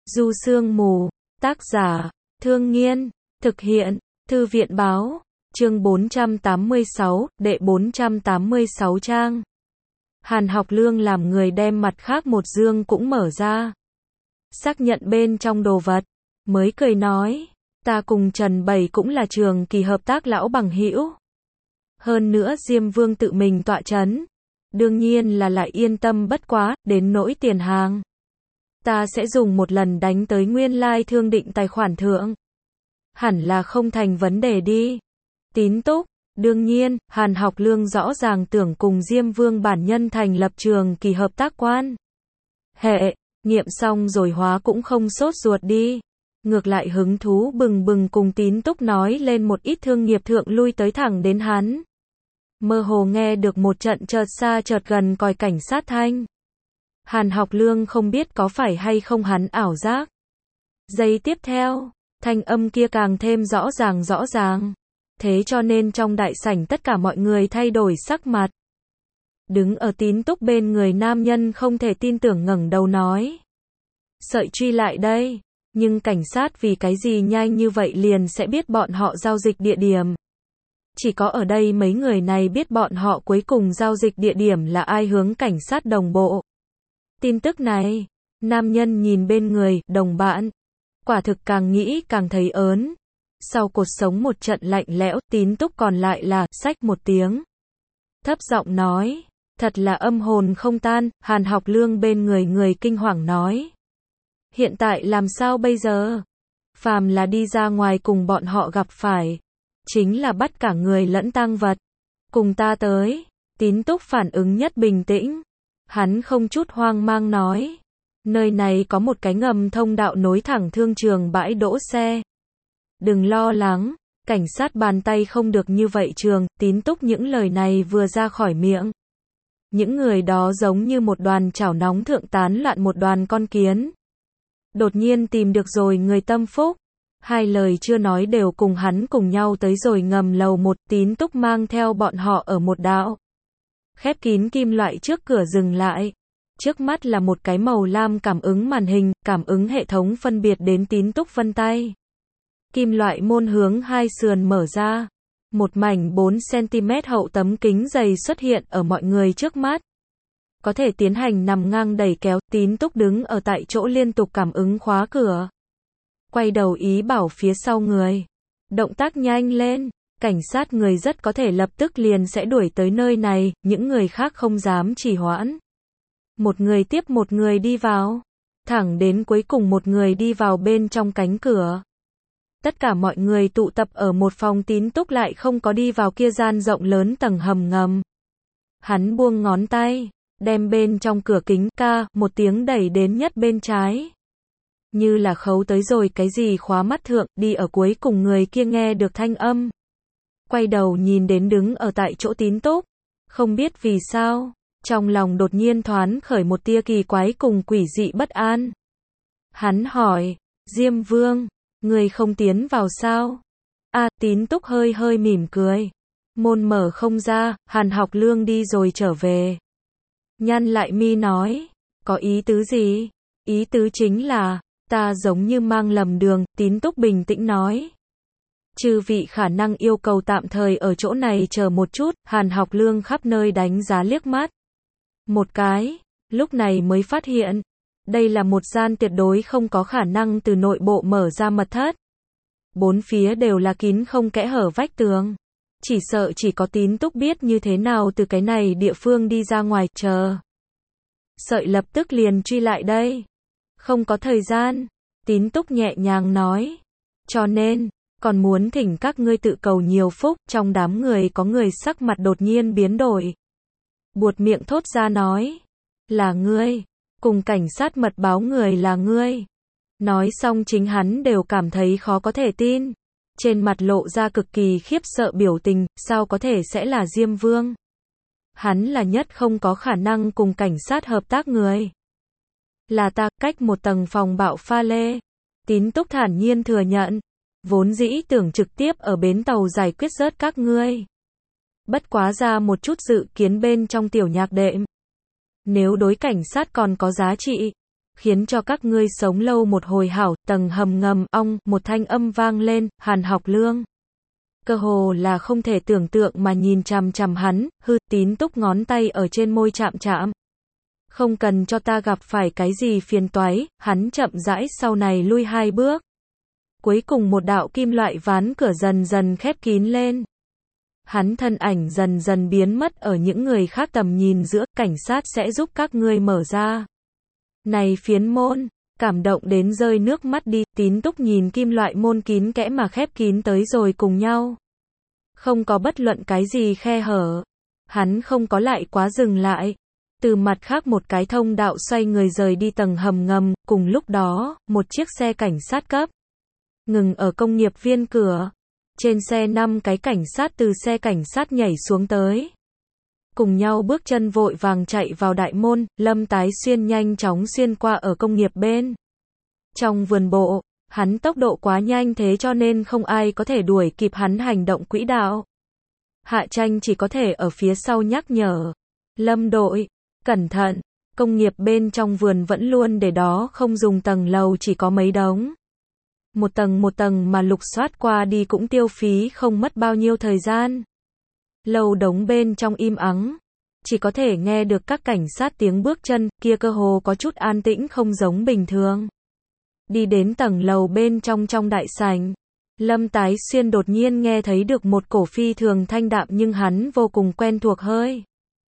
Du Sương Mù, tác giả, Thương Nghiên, thực hiện, Thư viện Báo, chương 486, đệ 486 trang. Hàn Học Lương làm người đem mặt khác một dương cũng mở ra. Xác nhận bên trong đồ vật, mới cười nói, ta cùng Trần Bảy cũng là trường kỳ hợp tác lão bằng hữu. Hơn nữa Diêm Vương tự mình tọa chấn, đương nhiên là lại yên tâm bất quá, đến nỗi tiền hàng. Ta sẽ dùng một lần đánh tới nguyên lai thương định tài khoản thượng. Hẳn là không thành vấn đề đi. Tín túc, đương nhiên, Hàn Học Lương rõ ràng tưởng cùng Diêm Vương bản nhân thành lập trường kỳ hợp tác quan. Hệ, nghiệm xong rồi hóa cũng không sốt ruột đi. Ngược lại hứng thú bừng bừng cùng Tín túc nói lên một ít thương nghiệp thượng lui tới thẳng đến hắn. Mơ hồ nghe được một trận chợt xa chợt gần còi cảnh sát thanh. Hàn Học Lương không biết có phải hay không hắn ảo giác. Giây tiếp theo, thanh âm kia càng thêm rõ ràng. Thế cho nên trong đại sảnh tất cả mọi người thay đổi sắc mặt. Đứng ở Tín túc bên người nam nhân không thể tin tưởng ngẩng đầu nói. Sợi truy lại đây, nhưng cảnh sát vì cái gì nhanh như vậy liền sẽ biết bọn họ giao dịch địa điểm. Chỉ có ở đây mấy người này biết bọn họ cuối cùng giao dịch địa điểm là ai hướng cảnh sát đồng bộ. Tin tức này, nam nhân nhìn bên người, đồng bạn. Quả thực càng nghĩ càng thấy ớn. Sau cột sống một trận lạnh lẽo, Tín túc còn lại là, xách một tiếng. Thấp giọng nói, thật là âm hồn không tan, Hàn Học Lương bên người kinh hoàng nói. Hiện tại làm sao bây giờ? Phàm là đi ra ngoài cùng bọn họ gặp phải. Chính là bắt cả người lẫn tang vật. Cùng ta tới. Tín túc phản ứng nhất bình tĩnh. Hắn không chút hoang mang nói. Nơi này có một cái ngầm thông đạo nối thẳng thương trường bãi đỗ xe. Đừng lo lắng, cảnh sát bàn tay không được như vậy trường. Tín túc những lời này vừa ra khỏi miệng. Những người đó giống như một đoàn chảo nóng thượng tán loạn một đoàn con kiến. Đột nhiên tìm được rồi người tâm phúc. Hai lời chưa nói đều cùng hắn cùng nhau tới rồi ngầm lầu một. Tín túc mang theo bọn họ ở một đạo khép kín kim loại trước cửa dừng lại. Trước mắt là một cái màu lam cảm ứng màn hình, cảm ứng hệ thống phân biệt đến Tín túc vân tay. Kim loại môn hướng hai sườn mở ra. Một mảnh 4cm hậu tấm kính dày xuất hiện ở mọi người trước mắt. Có thể tiến hành nằm ngang đẩy kéo. Tín túc đứng ở tại chỗ liên tục cảm ứng khóa cửa. Quay đầu ý bảo phía sau người. Động tác nhanh lên. Cảnh sát người rất có thể lập tức liền sẽ đuổi tới nơi này. Những người khác không dám trì hoãn. Một người tiếp một người đi vào. Thẳng đến cuối cùng một người đi vào bên trong cánh cửa. Tất cả mọi người tụ tập ở một phòng. Tín túc lại không có đi vào kia gian rộng lớn tầng hầm ngầm. Hắn buông ngón tay. Đem bên trong cửa kính ca một tiếng đẩy đến nhất bên trái. Như là khấu tới rồi cái gì khóa mắt thượng. Đi ở cuối cùng người kia nghe được thanh âm. Quay đầu nhìn đến đứng ở tại chỗ Tín túc. Không biết vì sao. Trong lòng đột nhiên thoáng khởi một tia kỳ quái cùng quỷ dị bất an. Hắn hỏi. Diêm Vương. Người không tiến vào sao? Tín túc hơi mỉm cười. Môn mở không ra. Hàn Học Lương đi rồi trở về. Nhăn lại mi nói. Có ý tứ gì? Ý tứ chính là. Ta giống như mang lầm đường. Tín túc bình tĩnh nói. Chư vị khả năng yêu cầu tạm thời ở chỗ này chờ một chút. Hàn Học Lương khắp nơi đánh giá liếc mắt. Một cái. Lúc này mới phát hiện. Đây là một gian tuyệt đối không có khả năng từ nội bộ mở ra mật thất. Bốn phía đều là kín không kẽ hở vách tường. Chỉ sợ chỉ có Tín túc biết như thế nào từ cái này địa phương đi ra ngoài. Chờ. Sợi lập tức liền truy lại đây. Không có thời gian. Tín túc nhẹ nhàng nói. Cho nên, còn muốn thỉnh các ngươi tự cầu nhiều phúc. Trong đám người có người sắc mặt đột nhiên biến đổi. Buột miệng thốt ra nói. Là ngươi. Cùng cảnh sát mật báo người là ngươi. Nói xong chính hắn đều cảm thấy khó có thể tin. Trên mặt lộ ra cực kỳ khiếp sợ biểu tình. Sao có thể sẽ là Diêm Vương? Hắn là nhất không có khả năng cùng cảnh sát hợp tác người. Là ta, cách một tầng phòng bạo pha lê. Tín túc thản nhiên thừa nhận. Vốn dĩ tưởng trực tiếp ở bến tàu giải quyết rớt các ngươi. Bất quá ra một chút dự kiến bên trong tiểu nhạc đệm. Nếu đối cảnh sát còn có giá trị, khiến cho các ngươi sống lâu một hồi hảo, tầng hầm ngầm, ong, một thanh âm vang lên, Hàn Học Lương. Cơ hồ là không thể tưởng tượng mà nhìn chằm chằm hắn, Tín Túc ngón tay ở trên môi chạm chạm. Không cần cho ta gặp phải cái gì phiền toái, hắn chậm rãi sau này lui 2 bước. Cuối cùng một đạo kim loại ván cửa dần dần khép kín lên. Hắn thân ảnh dần dần biến mất ở những người khác tầm nhìn giữa, cảnh sát sẽ giúp các ngươi mở ra. Này phiến môn, cảm động đến rơi nước mắt đi, Tín Túc nhìn kim loại môn kín kẽ mà khép kín tới rồi cùng nhau. Không có bất luận cái gì khe hở. Hắn không có lại quá dừng lại. Từ mặt khác một cái thông đạo xoay người rời đi tầng hầm ngầm, cùng lúc đó, một chiếc xe cảnh sát cấp. Ngừng ở công nghiệp viên cửa. Trên xe 5 cái cảnh sát từ xe cảnh sát nhảy xuống tới. Cùng nhau bước chân vội vàng chạy vào đại môn, Lâm Tái Xuyên nhanh chóng xuyên qua ở công nghiệp bên. Trong vườn bộ, hắn tốc độ quá nhanh thế cho nên không ai có thể đuổi kịp hắn hành động quỹ đạo. Hạ Tranh chỉ có thể ở phía sau nhắc nhở. Lâm đội, cẩn thận, công nghiệp bên trong vườn vẫn luôn để đó không dùng tầng lầu chỉ có mấy đống. Một tầng mà lục soát qua đi cũng tiêu phí không mất bao nhiêu thời gian. Lầu đống bên trong im ắng, chỉ có thể nghe được các cảnh sát tiếng bước chân, kia cơ hồ có chút an tĩnh không giống bình thường. Đi đến tầng lầu bên trong đại sảnh, Lâm Tái Xuyên đột nhiên nghe thấy được một cổ phi thường thanh đạm nhưng hắn vô cùng quen thuộc hơi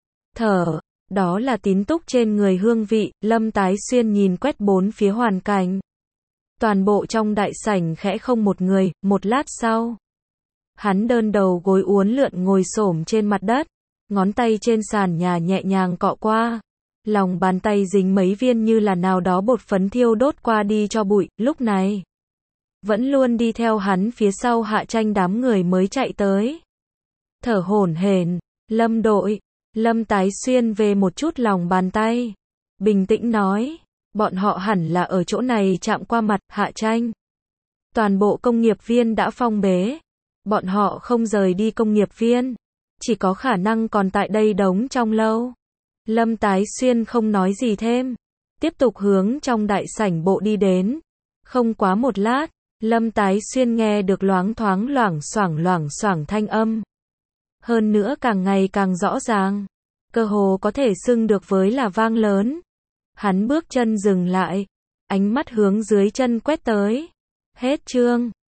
thở, đó là Tín Túc trên người hương vị. Lâm Tái Xuyên nhìn quét bốn phía hoàn cảnh. Toàn bộ trong đại sảnh khẽ không một người, một lát sau. Hắn đơn đầu gối uốn lượn ngồi xổm trên mặt đất, ngón tay trên sàn nhà nhẹ nhàng cọ qua. Lòng bàn tay dính mấy viên như là nào đó bột phấn thiêu đốt qua đi cho bụi, lúc này. Vẫn luôn đi theo hắn phía sau Hạ Tranh đám người mới chạy tới. Thở hổn hển, Lâm đội, Lâm Tái Xuyên về một chút lòng bàn tay. Bình tĩnh nói, bọn họ hẳn là ở chỗ này chạm qua mặt, Hạ Tranh. Toàn bộ công nghiệp viên đã phong bế. Bọn họ không rời đi công nghiệp viên. Chỉ có khả năng còn tại đây đống trong lâu. Lâm Tái Xuyên không nói gì thêm. Tiếp tục hướng trong đại sảnh bộ đi đến. Không quá một lát, Lâm Tái Xuyên nghe được loáng thoáng loảng xoảng thanh âm. Hơn nữa càng ngày càng rõ ràng. Cơ hồ có thể xưng được với là vang lớn. Hắn bước chân dừng lại. Ánh mắt hướng dưới chân quét tới. Hết chương.